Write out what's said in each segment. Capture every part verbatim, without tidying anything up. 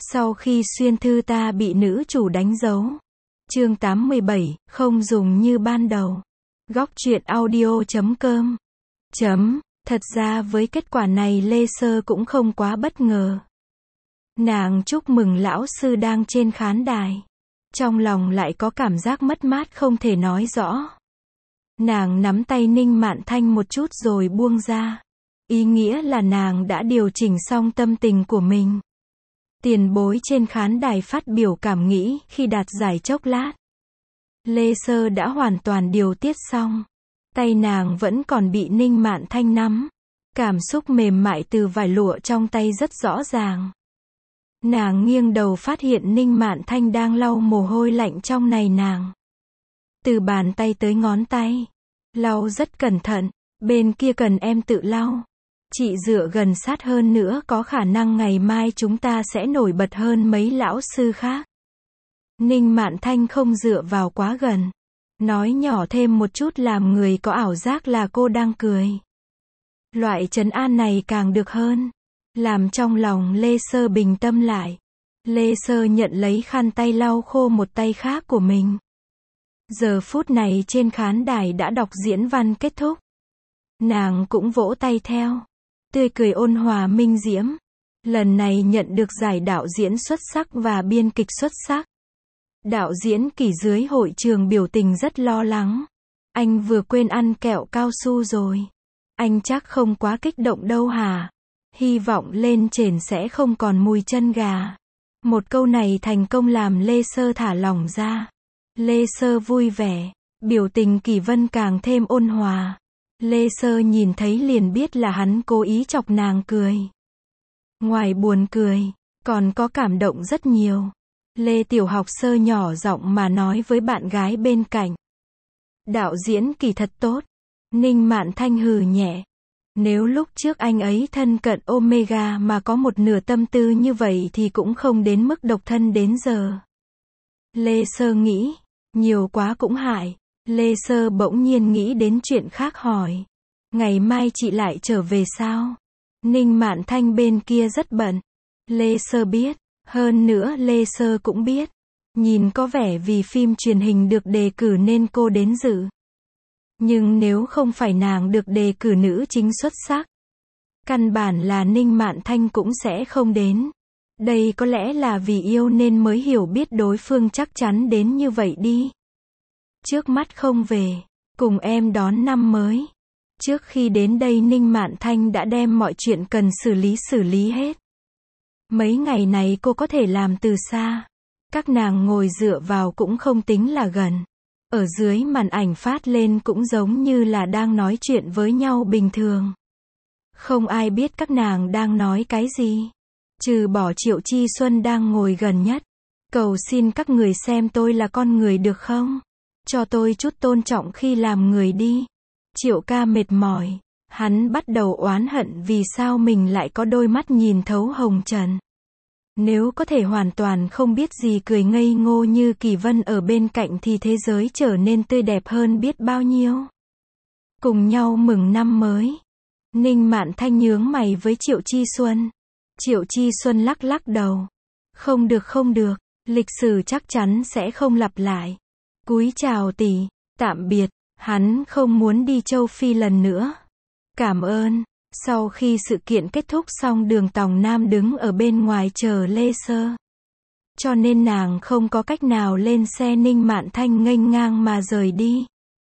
Sau khi xuyên thư ta bị nữ chủ đánh dấu. Chương tám mươi bảy, không dùng như ban đầu. Góc truyện audio chấm com. Chấm, thật ra với kết quả này Lê Sơ cũng không quá bất ngờ. Nàng chúc mừng lão sư đang trên khán đài. Trong lòng lại có cảm giác mất mát không thể nói rõ. Nàng nắm tay Ninh Mạn Thanh một chút rồi buông ra. Ý nghĩa là nàng đã điều chỉnh xong tâm tình của mình. Tiền bối trên khán đài phát biểu cảm nghĩ khi đạt giải chốc lát. Lê Sơ đã hoàn toàn điều tiết xong. Tay nàng vẫn còn bị Ninh Mạn Thanh nắm. Cảm xúc mềm mại từ vải lụa trong tay rất rõ ràng. Nàng nghiêng đầu phát hiện Ninh Mạn Thanh đang lau mồ hôi lạnh trong này nàng. Từ bàn tay tới ngón tay. Lau rất cẩn thận, bên kia cần em tự lau. Chị dựa gần sát hơn nữa có khả năng ngày mai chúng ta sẽ nổi bật hơn mấy lão sư khác. Ninh Mạn Thanh không dựa vào quá gần. Nói nhỏ thêm một chút làm người có ảo giác là cô đang cười. Loại trấn an này càng được hơn. Làm trong lòng Lê Sơ bình tâm lại. Lê Sơ nhận lấy khăn tay lau khô một tay khác của mình. Giờ phút này trên khán đài đã đọc diễn văn kết thúc. Nàng cũng vỗ tay theo. Tươi cười ôn hòa minh diễm. Lần này nhận được giải đạo diễn xuất sắc và biên kịch xuất sắc. Đạo diễn Kỳ dưới hội trường biểu tình rất lo lắng. Anh vừa quên ăn kẹo cao su rồi. Anh chắc không quá kích động đâu hả? Hy vọng lên trên sẽ không còn mùi chân gà. Một câu này thành công làm Lê Sơ thả lỏng ra. Lê Sơ vui vẻ. Biểu tình Kỳ Vân càng thêm ôn hòa. Lê Sơ nhìn thấy liền biết là hắn cố ý chọc nàng cười. Ngoài buồn cười, còn có cảm động rất nhiều. Lê Tiểu Học Sơ nhỏ giọng mà nói với bạn gái bên cạnh. Đạo diễn Kỳ thật tốt. Ninh Mạn Thanh hừ nhẹ. Nếu lúc trước anh ấy thân cận Omega mà có một nửa tâm tư như vậy thì cũng không đến mức độc thân đến giờ. Lê Sơ nghĩ, nhiều quá cũng hại. Lê Sơ bỗng nhiên nghĩ đến chuyện khác hỏi. Ngày mai chị lại trở về sao? Ninh Mạn Thanh bên kia rất bận. Lê Sơ biết. Hơn nữa Lê Sơ cũng biết. Nhìn có vẻ vì phim truyền hình được đề cử nên cô đến dự. Nhưng nếu không phải nàng được đề cử nữ chính xuất sắc, căn bản là Ninh Mạn Thanh cũng sẽ không đến. Đây có lẽ là vì yêu nên mới hiểu biết đối phương chắc chắn đến như vậy đi. Trước mắt không về, cùng em đón năm mới. Trước khi đến đây Ninh Mạn Thanh đã đem mọi chuyện cần xử lý xử lý hết. Mấy ngày này cô có thể làm từ xa. Các nàng ngồi dựa vào cũng không tính là gần. Ở dưới màn ảnh phát lên cũng giống như là đang nói chuyện với nhau bình thường. Không ai biết các nàng đang nói cái gì. Trừ bỏ Triệu Chi Xuân đang ngồi gần nhất. Cầu xin các người xem tôi là con người được không? Cho tôi chút tôn trọng khi làm người đi. Triệu ca mệt mỏi. Hắn bắt đầu oán hận vì sao mình lại có đôi mắt nhìn thấu hồng trần. Nếu có thể hoàn toàn không biết gì cười ngây ngô như Kỳ Vân ở bên cạnh thì thế giới trở nên tươi đẹp hơn biết bao nhiêu. Cùng nhau mừng năm mới. Ninh Mạn Thanh nhướng mày với Triệu Chi Xuân. Triệu Chi Xuân lắc lắc đầu. Không được không được, lịch sử chắc chắn sẽ không lặp lại. Cúi chào tỷ, tạm biệt, hắn không muốn đi châu Phi lần nữa. Cảm ơn. Sau khi sự kiện kết thúc xong Đường Tòng Nam đứng ở bên ngoài chờ Lê Sơ. Cho nên nàng không có cách nào lên xe Ninh Mạn Thanh nghênh ngang mà rời đi.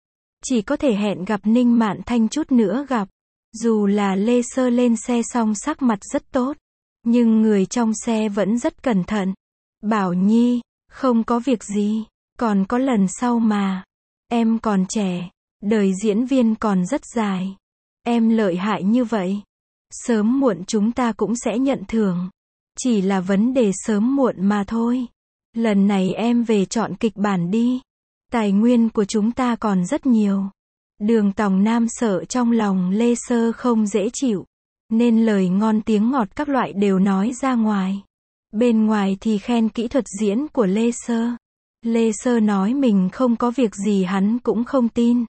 Chỉ có thể hẹn gặp Ninh Mạn Thanh chút nữa gặp. Dù là Lê Sơ lên xe xong sắc mặt rất tốt. Nhưng người trong xe vẫn rất cẩn thận. Bảo Nhi, không có việc gì. Còn có lần sau mà. Em còn trẻ. Đời diễn viên còn rất dài. Em lợi hại như vậy. Sớm muộn chúng ta cũng sẽ nhận thưởng. Chỉ là vấn đề sớm muộn mà thôi. Lần này em về chọn kịch bản đi. Tài nguyên của chúng ta còn rất nhiều. Đường Tòng Nam sợ trong lòng Lê Sơ không dễ chịu. Nên lời ngon tiếng ngọt các loại đều nói ra ngoài. Bên ngoài thì khen kỹ thuật diễn của Lê Sơ. Lê Sơ nói mình không có việc gì hắn cũng không tin.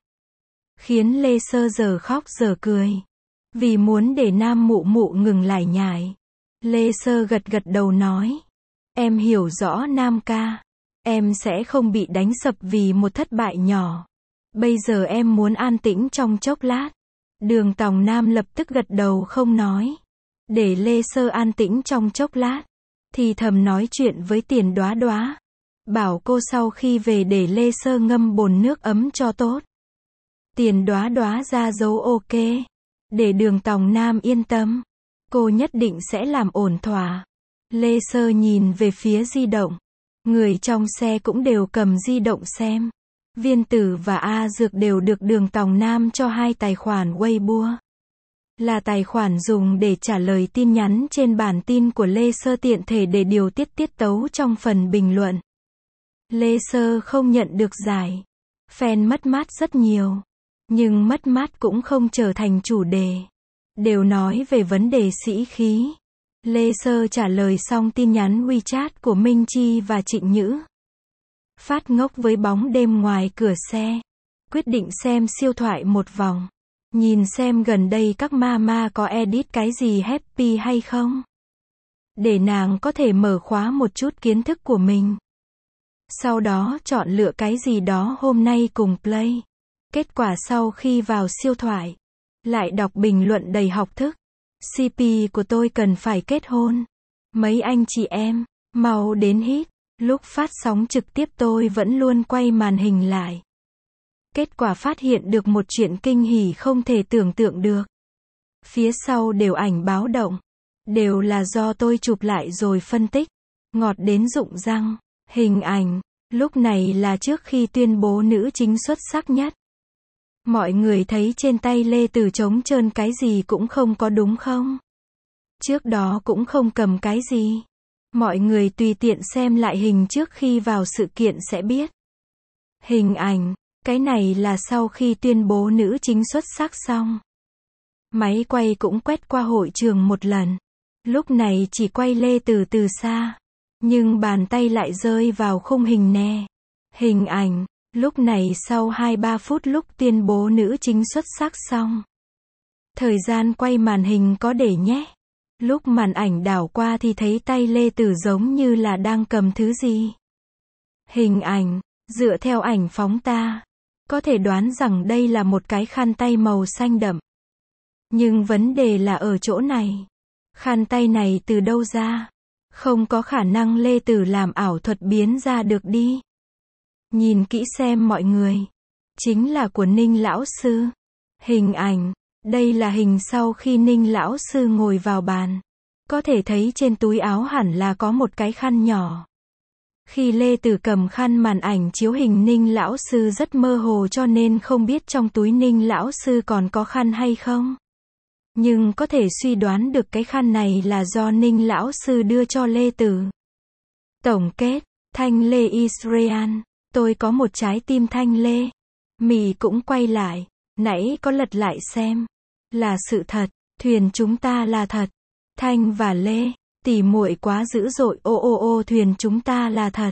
Khiến Lê Sơ giờ khóc giờ cười. Vì muốn để Nam Mụ Mụ ngừng lải nhải. Lê Sơ gật gật đầu nói. Em hiểu rõ Nam ca. Em sẽ không bị đánh sập vì một thất bại nhỏ. Bây giờ em muốn an tĩnh trong chốc lát. Đường Tòng Nam lập tức gật đầu không nói. Để Lê Sơ an tĩnh trong chốc lát. Thì thầm nói chuyện với Tiền Đoá Đoá. Bảo cô sau khi về để Lê Sơ ngâm bồn nước ấm cho tốt. Tiền Đoá Đoá ra dấu ok. Để Đường Tòng Nam yên tâm. Cô nhất định sẽ làm ổn thỏa. Lê Sơ nhìn về phía di động. Người trong xe cũng đều cầm di động xem. Viên Tử và A Dược đều được Đường Tòng Nam cho hai tài khoản Weibo. Là tài khoản dùng để trả lời tin nhắn trên bản tin của Lê Sơ, tiện thể để điều tiết tiết tấu trong phần bình luận. Lê Sơ không nhận được giải. Fan mất mát rất nhiều. Nhưng mất mát cũng không trở thành chủ đề. Đều nói về vấn đề sĩ khí. Lê Sơ trả lời xong tin nhắn WeChat của Minh Chi và Trịnh Nhữ. Phát ngốc với bóng đêm ngoài cửa xe. Quyết định xem siêu thoại một vòng. Nhìn xem gần đây các mama có edit cái gì happy hay không. Để nàng có thể mở khóa một chút kiến thức của mình. Sau đó chọn lựa cái gì đó hôm nay cùng play. Kết quả sau khi vào siêu thoại. Lại đọc bình luận đầy học thức. xê pê của tôi cần phải kết hôn. Mấy anh chị em, mau đến hít. Lúc phát sóng trực tiếp tôi vẫn luôn quay màn hình lại. Kết quả phát hiện được một chuyện kinh hỉ không thể tưởng tượng được. Phía sau đều ảnh báo động. Đều là do tôi chụp lại rồi phân tích. Ngọt đến rụng răng. Hình ảnh. Lúc này là trước khi tuyên bố nữ chính xuất sắc nhất. Mọi người thấy trên tay Lê Tử trống trơn, cái gì cũng không có đúng không? Trước đó cũng không cầm cái gì. Mọi người tùy tiện xem lại hình trước khi vào sự kiện sẽ biết. Hình ảnh. Cái này là sau khi tuyên bố nữ chính xuất sắc xong. Máy quay cũng quét qua hội trường một lần. Lúc này chỉ quay Lê Tử từ xa. Nhưng bàn tay lại rơi vào khung hình nè. Hình ảnh. Lúc này sau hai ba phút lúc tuyên bố nữ chính xuất sắc xong. Thời gian quay màn hình có để nhé. Lúc màn ảnh đảo qua thì thấy tay Lê Tử giống như là đang cầm thứ gì. Hình ảnh. Dựa theo ảnh phóng ta. Có thể đoán rằng đây là một cái khăn tay màu xanh đậm. Nhưng vấn đề là ở chỗ này. Khăn tay này từ đâu ra? Không có khả năng Lê Tử làm ảo thuật biến ra được đi. Nhìn kỹ xem mọi người. Chính là của Ninh lão sư. Hình ảnh. Đây là hình sau khi Ninh lão sư ngồi vào bàn. Có thể thấy trên túi áo hẳn là có một cái khăn nhỏ. Khi Lê Tử cầm khăn, màn ảnh chiếu hình Ninh lão sư rất mơ hồ cho nên không biết trong túi Ninh lão sư còn có khăn hay không. Nhưng có thể suy đoán được cái khăn này là do Ninh lão sư đưa cho Lê Tử. Tổng kết. Thanh Lê Israel. Tôi có một trái tim Thanh Lê. Mì cũng quay lại. Nãy có lật lại xem. Là sự thật. Thuyền chúng ta là thật. Thanh và Lê. Tỉ muội quá dữ dội. Ô ô ô thuyền chúng ta là thật.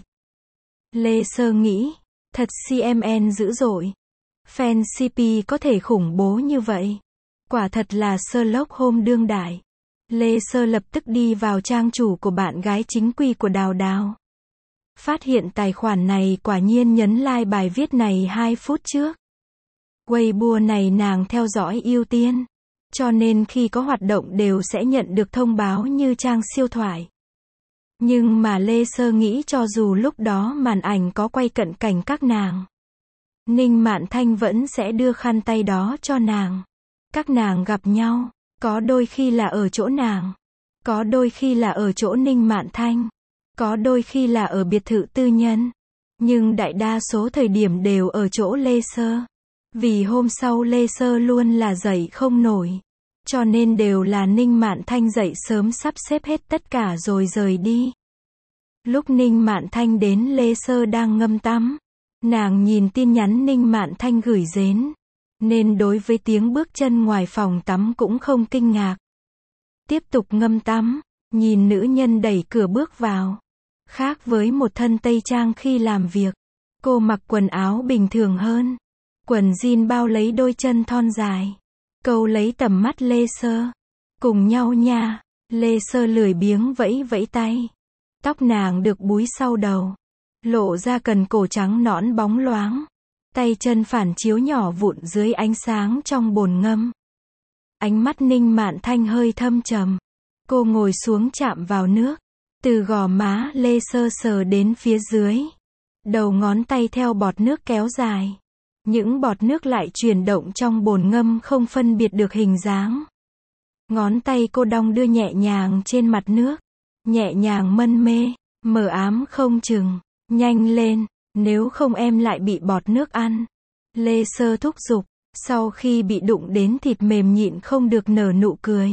Lê Sơ nghĩ. Thật xê em en dữ dội. Fan xê pê có thể khủng bố như vậy. Quả thật là Sherlock Holmes đương đại. Lê Sơ lập tức đi vào trang chủ của bạn gái chính quy của Đào Đào. Phát hiện tài khoản này quả nhiên nhấn like bài viết này hai phút trước. Weibo này nàng theo dõi ưu tiên. Cho nên khi có hoạt động đều sẽ nhận được thông báo như trang siêu thoại. Nhưng mà Lê Sơ nghĩ cho dù lúc đó màn ảnh có quay cận cảnh các nàng, Ninh Mạn Thanh vẫn sẽ đưa khăn tay đó cho nàng. Các nàng gặp nhau, có đôi khi là ở chỗ nàng, có đôi khi là ở chỗ Ninh Mạn Thanh, có đôi khi là ở biệt thự tư nhân. Nhưng đại đa số thời điểm đều ở chỗ Lê Sơ. Vì hôm sau Lê Sơ luôn là dậy không nổi. Cho nên đều là Ninh Mạn Thanh dậy sớm sắp xếp hết tất cả rồi rời đi. Lúc Ninh Mạn Thanh đến, Lê Sơ đang ngâm tắm. Nàng nhìn tin nhắn Ninh Mạn Thanh gửi đến, nên đối với tiếng bước chân ngoài phòng tắm cũng không kinh ngạc. Tiếp tục ngâm tắm, nhìn nữ nhân đẩy cửa bước vào. Khác với một thân tây trang khi làm việc, cô mặc quần áo bình thường hơn. Quần jean bao lấy đôi chân thon dài. Câu lấy tầm mắt Lê Sơ. Cùng nhau nha. Lê Sơ lười biếng vẫy vẫy tay. Tóc nàng được búi sau đầu, lộ ra cần cổ trắng nõn bóng loáng. Tay chân phản chiếu nhỏ vụn dưới ánh sáng trong bồn ngâm. Ánh mắt Ninh Mạn Thanh hơi thâm trầm. Cô ngồi xuống chạm vào nước. Từ gò má Lê Sơ sờ đến phía dưới. Đầu ngón tay theo bọt nước kéo dài. Những bọt nước lại chuyển động trong bồn ngâm không phân biệt được hình dáng. Ngón tay cô đong đưa nhẹ nhàng trên mặt nước. Nhẹ nhàng mân mê, mờ ám không chừng. Nhanh lên, nếu không em lại bị bọt nước ăn. Lê Sơ thúc giục, sau khi bị đụng đến thịt mềm nhịn không được nở nụ cười.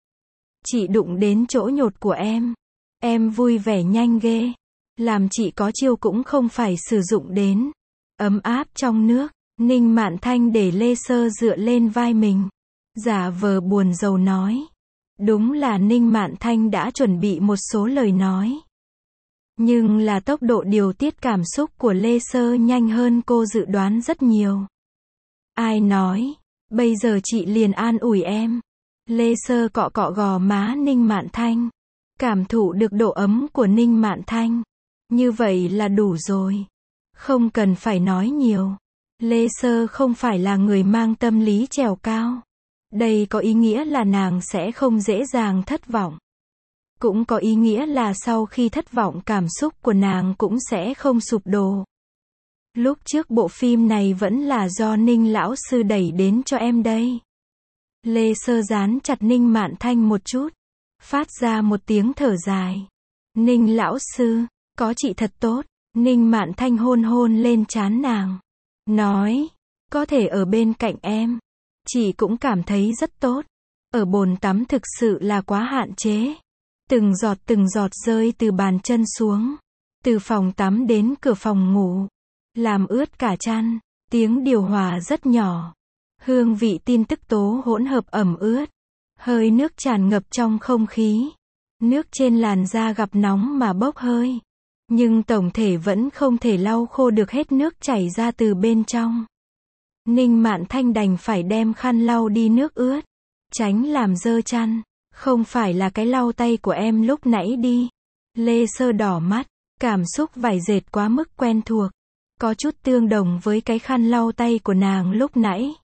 Chị đụng đến chỗ nhột của em. Em vui vẻ nhanh ghê. Làm chị có chiêu cũng không phải sử dụng đến. Ấm áp trong nước, Ninh Mạn Thanh để Lê Sơ dựa lên vai mình. Giả vờ buồn rầu nói. Đúng là Ninh Mạn Thanh đã chuẩn bị một số lời nói. Nhưng là tốc độ điều tiết cảm xúc của Lê Sơ nhanh hơn cô dự đoán rất nhiều. Ai nói, bây giờ chị liền an ủi em. Lê Sơ cọ cọ gò má Ninh Mạn Thanh. Cảm thụ được độ ấm của Ninh Mạn Thanh. Như vậy là đủ rồi. Không cần phải nói nhiều. Lê Sơ không phải là người mang tâm lý trèo cao. Đây có ý nghĩa là nàng sẽ không dễ dàng thất vọng. Cũng có ý nghĩa là sau khi thất vọng cảm xúc của nàng cũng sẽ không sụp đổ. Lúc trước bộ phim này vẫn là do Ninh lão sư đẩy đến cho em đây. Lê Sơ dán chặt Ninh Mạn Thanh một chút. Phát ra một tiếng thở dài. Ninh lão sư, có chị thật tốt. Ninh Mạn Thanh hôn hôn lên trán nàng. Nói, có thể ở bên cạnh em. Chị cũng cảm thấy rất tốt. Ở bồn tắm thực sự là quá hạn chế. Từng giọt từng giọt rơi từ bàn chân xuống. Từ phòng tắm đến cửa phòng ngủ. Làm ướt cả chăn. Tiếng điều hòa rất nhỏ. Hương vị tin tức tố hỗn hợp ẩm ướt. Hơi nước tràn ngập trong không khí. Nước trên làn da gặp nóng mà bốc hơi. Nhưng tổng thể vẫn không thể lau khô được hết nước chảy ra từ bên trong. Ninh Mạn Thanh đành phải đem khăn lau đi nước ướt. Tránh làm dơ chăn. Không phải là cái lau tay của em lúc nãy đi. Lê Sơ đỏ mắt. Cảm xúc vải dệt quá mức quen thuộc. Có chút tương đồng với cái khăn lau tay của nàng lúc nãy.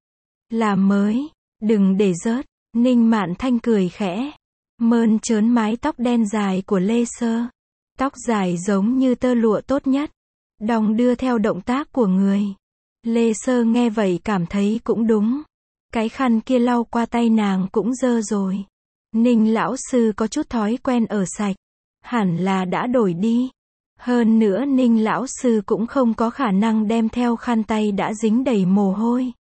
Là mới. Đừng để rớt. Ninh Mạn Thanh cười khẽ. Mơn trớn mái tóc đen dài của Lê Sơ. Tóc dài giống như tơ lụa tốt nhất. Đong đưa theo động tác của người. Lê Sơ nghe vậy cảm thấy cũng đúng. Cái khăn kia lau qua tay nàng cũng dơ rồi. Ninh lão sư có chút thói quen ở sạch. Hẳn là đã đổi đi. Hơn nữa Ninh lão sư cũng không có khả năng đem theo khăn tay đã dính đầy mồ hôi.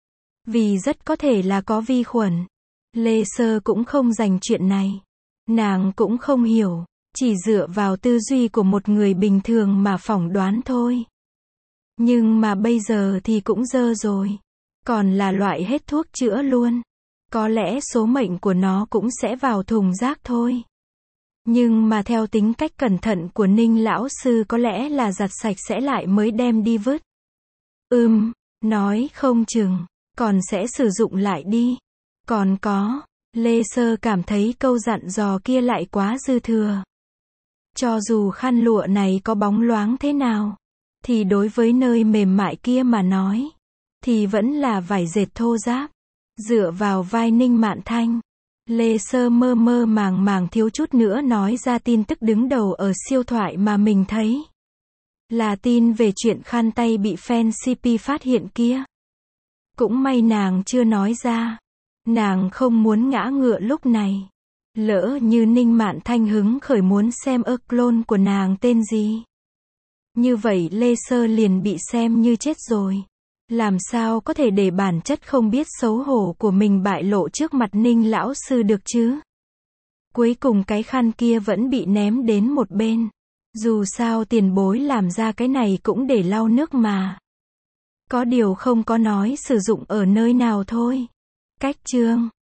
Vì rất có thể là có vi khuẩn. Lê Sơ cũng không dành chuyện này. Nàng cũng không hiểu. Chỉ dựa vào tư duy của một người bình thường mà phỏng đoán thôi. Nhưng mà bây giờ thì cũng dơ rồi. Còn là loại hết thuốc chữa luôn. Có lẽ số mệnh của nó cũng sẽ vào thùng rác thôi. Nhưng mà theo tính cách cẩn thận của Ninh lão sư có lẽ là giặt sạch sẽ lại mới đem đi vứt. Ừm, nói không chừng, còn sẽ sử dụng lại đi. Còn có, Lê Sơ cảm thấy câu dặn dò kia lại quá dư thừa. Cho dù khăn lụa này có bóng loáng thế nào, thì đối với nơi mềm mại kia mà nói, thì vẫn là vải dệt thô ráp. Dựa vào vai Ninh Mạn Thanh, Lê Sơ mơ mơ màng màng thiếu chút nữa nói ra tin tức đứng đầu ở siêu thoại mà mình thấy. Là tin về chuyện khăn tay bị fan xê pê phát hiện kia. Cũng may nàng chưa nói ra. Nàng không muốn ngã ngựa lúc này. Lỡ như Ninh Mạn Thanh hứng khởi muốn xem ơ clone của nàng tên gì. Như vậy Lê Sơ liền bị xem như chết rồi. Làm sao có thể để bản chất không biết xấu hổ của mình bại lộ trước mặt Ninh lão sư được chứ? Cuối cùng cái khăn kia vẫn bị ném đến một bên. Dù sao tiền bối làm ra cái này cũng để lau nước mà. Có điều không có nói sử dụng ở nơi nào thôi. Cách chương